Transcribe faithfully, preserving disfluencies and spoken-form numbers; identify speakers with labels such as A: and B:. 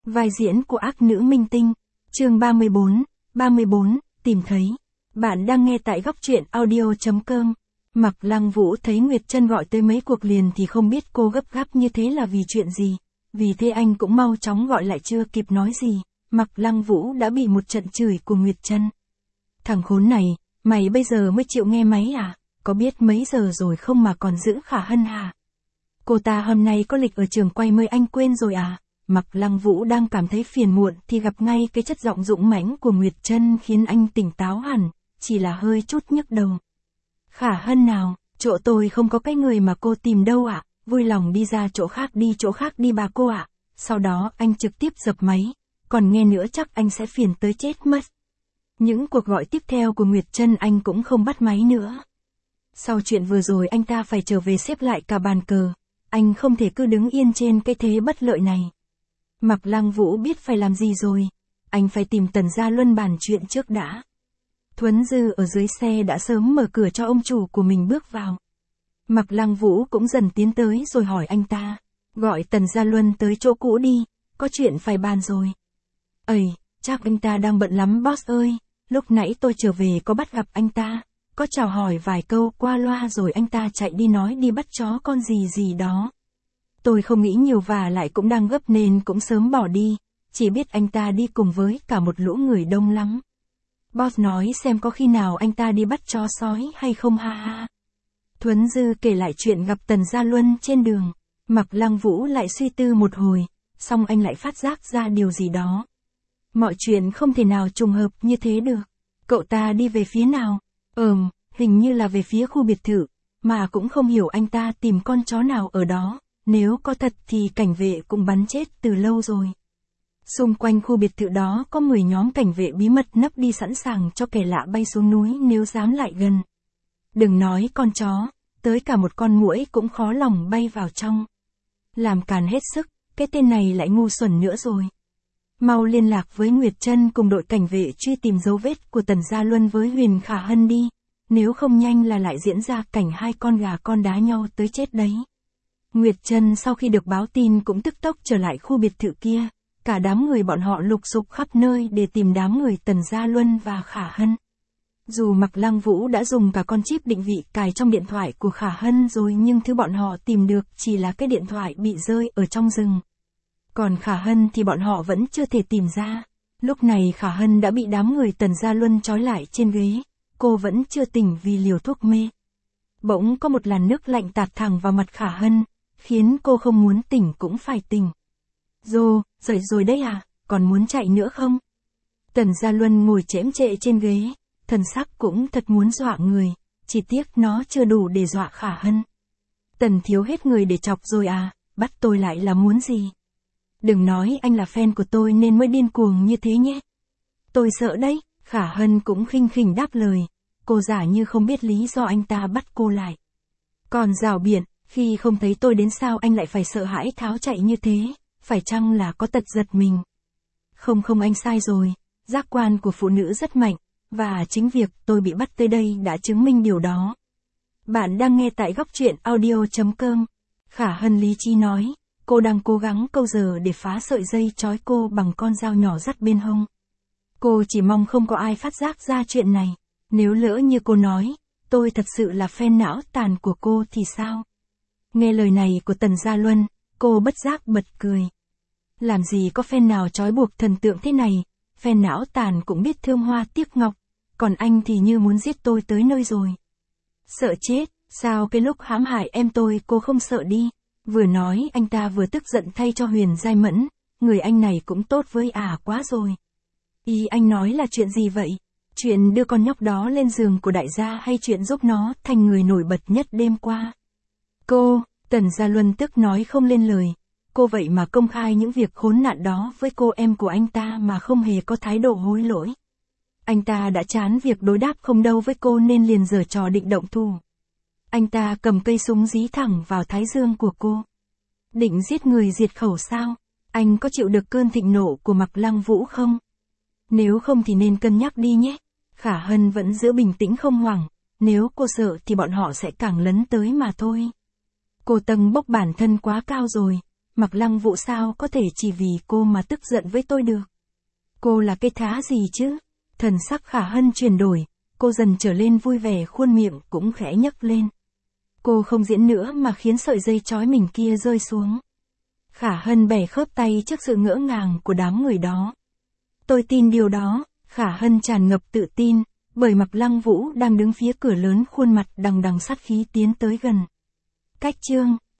A: Vai diễn của ác nữ minh tinh. Chương ba mươi bốn, ba mươi bốn, tìm thấy. Bạn đang nghe tại góc truyện audio chấm com. Mạc Lăng Vũ thấy Nguyệt Trân gọi tới mấy cuộc liền thì không biết cô gấp gáp như thế là vì chuyện gì. Vì thế anh cũng mau chóng gọi lại, chưa kịp nói gì, Mạc Lăng Vũ đã bị một trận chửi của Nguyệt Trân. Thằng khốn này, mày bây giờ mới chịu nghe máy à? Có biết mấy giờ rồi không mà còn giữ Khả Hân hả? Cô ta hôm nay có lịch ở trường quay mới anh quên rồi à? Mạc Lăng Vũ đang cảm thấy phiền muộn thì gặp ngay cái chất giọng dũng mãnh của Nguyệt Trân khiến anh tỉnh táo hẳn, chỉ là hơi chút nhức đầu. Khả Hân nào, chỗ tôi không có cái người mà cô tìm đâu ạ, à? Vui lòng đi ra chỗ khác đi chỗ khác đi bà cô ạ. À. Sau đó anh trực tiếp dập máy, còn nghe nữa chắc anh sẽ phiền tới chết mất. Những cuộc gọi tiếp theo của Nguyệt Trân anh cũng không bắt máy nữa. Sau chuyện vừa rồi anh ta phải trở về xếp lại cả bàn cờ, anh không thể cứ đứng yên trên cái thế bất lợi này. Mạc Lăng Vũ biết phải làm gì rồi, anh phải tìm Tần Gia Luân bàn chuyện trước đã. Thuấn Dư ở dưới xe đã sớm mở cửa cho ông chủ của mình bước vào. Mạc Lăng Vũ cũng dần tiến tới rồi hỏi anh ta, gọi Tần Gia Luân tới chỗ cũ đi, có chuyện phải bàn rồi. Ây, chắc anh ta đang bận lắm boss ơi, lúc nãy tôi trở về có bắt gặp anh ta, có chào hỏi vài câu qua loa rồi anh ta chạy đi nói đi bắt chó con gì gì đó. Tôi không nghĩ nhiều và lại cũng đang gấp nên cũng sớm bỏ đi, chỉ biết anh ta đi cùng với cả một lũ người đông lắm. Boss nói xem có khi nào anh ta đi bắt chó sói hay không ha ha. Thuấn Dư kể lại chuyện gặp Tần Gia Luân trên đường, Mạc Lăng Vũ lại suy tư một hồi, xong anh lại phát giác ra điều gì đó. Mọi chuyện không thể nào trùng hợp như thế được. Cậu ta đi về phía nào? Ừm, hình như là về phía khu biệt thự, mà cũng không hiểu anh ta tìm con chó nào ở đó, nếu có thật thì cảnh vệ cũng bắn chết từ lâu rồi. Xung quanh khu biệt thự đó có mười nhóm cảnh vệ bí mật nấp đi sẵn sàng cho kẻ lạ bay xuống núi nếu dám lại gần. Đừng nói con chó, tới cả một con muỗi cũng khó lòng bay vào trong. Làm càn hết sức, cái tên này lại ngu xuẩn nữa rồi. Mau liên lạc với Nguyệt Trân cùng đội cảnh vệ truy tìm dấu vết của Tần Gia Luân với Huyền Khả Hân đi, nếu không nhanh là lại diễn ra cảnh hai con gà con đá nhau tới chết đấy. Nguyệt Trân sau khi được báo tin cũng tức tốc trở lại khu biệt thự kia, cả đám người bọn họ lục sục khắp nơi để tìm đám người Tần Gia Luân và Khả Hân. Dù Mạc Lăng Vũ đã dùng cả con chip định vị cài trong điện thoại của Khả Hân rồi nhưng thứ bọn họ tìm được chỉ là cái điện thoại bị rơi ở trong rừng. Còn Khả Hân thì bọn họ vẫn chưa thể tìm ra. Lúc này Khả Hân đã bị đám người Tần Gia Luân trói lại trên ghế, cô vẫn chưa tỉnh vì liều thuốc mê. Bỗng có một làn nước lạnh tạt thẳng vào mặt Khả Hân, khiến cô không muốn tỉnh cũng phải tỉnh. Dô, dậy rồi đấy à, còn muốn chạy nữa không? Tần Gia Luân ngồi chễm chệ trên ghế, thần sắc cũng thật muốn dọa người, chỉ tiếc nó chưa đủ để dọa Khả Hân. Tần thiếu hết người để chọc rồi à, bắt tôi lại là muốn gì? Đừng nói anh là fan của tôi nên mới điên cuồng như thế nhé. Tôi sợ đấy, Khả Hân cũng khinh khỉnh đáp lời, cô giả như không biết lý do anh ta bắt cô lại. Còn rào biện, khi không thấy tôi đến sao anh lại phải sợ hãi tháo chạy như thế, phải chăng là có tật giật mình? Không không anh sai rồi, giác quan của phụ nữ rất mạnh, và chính việc tôi bị bắt tới đây đã chứng minh điều đó. Bạn đang nghe tại góc truyện audio chấm com. Khả Hân lý trí nói, cô đang cố gắng câu giờ để phá sợi dây trói cô bằng con dao nhỏ dắt bên hông. Cô chỉ mong không có ai phát giác ra chuyện này, nếu lỡ như cô nói, tôi thật sự là fan não tàn của cô thì sao? Nghe lời này của Tần Gia Luân, cô bất giác bật cười. Làm gì có fan nào trói buộc thần tượng thế này, fan não tàn cũng biết thương hoa tiếc ngọc, còn anh thì như muốn giết tôi tới nơi rồi. Sợ chết, sao cái lúc hãm hại em tôi cô không sợ đi? Vừa nói anh ta vừa tức giận thay cho Huyền Giai Mẫn, người anh này cũng tốt với ả à quá rồi. Ý anh nói là chuyện gì vậy? Chuyện đưa con nhóc đó lên giường của đại gia hay chuyện giúp nó thành người nổi bật nhất đêm qua? Cô, Tần Gia Luân tức nói không lên lời, cô vậy mà công khai những việc khốn nạn đó với cô em của anh ta mà không hề có thái độ hối lỗi. Anh ta đã chán việc đối đáp không đâu với cô nên liền giở trò định động thủ. Anh ta cầm cây súng dí thẳng vào thái dương của cô. Định giết người diệt khẩu sao? Anh có chịu được cơn thịnh nộ của Mạc Lăng Vũ không? Nếu không thì nên cân nhắc đi nhé. Khả Hân vẫn giữ bình tĩnh không hoảng, nếu cô sợ thì bọn họ sẽ càng lấn tới mà thôi. Cô tầng bốc bản thân quá cao rồi, Mạc Lăng Vũ sao có thể chỉ vì cô mà tức giận với tôi được? Cô là cái thá gì chứ? Thần sắc Khả Hân chuyển đổi, cô dần trở lên vui vẻ, khuôn miệng cũng khẽ nhấc lên. Cô không diễn nữa mà khiến sợi dây trói mình kia rơi xuống. Khả Hân bẻ khớp tay trước sự ngỡ ngàng của đám người đó. Tôi tin điều đó, Khả Hân tràn ngập tự tin, bởi Mạc Lăng Vũ đang đứng phía cửa lớn, khuôn mặt đằng đằng sát khí tiến tới gần. Cách chương